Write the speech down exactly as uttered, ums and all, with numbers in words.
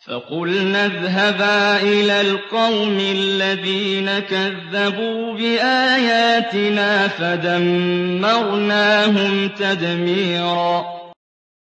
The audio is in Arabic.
فَقُلْنَا اذْهَبَا إِلَى الْقَوْمِ الَّذِينَ كَذَّبُوا بِآيَاتِنَا فَدَمَّرْنَاهُمْ تَدْمِيرًا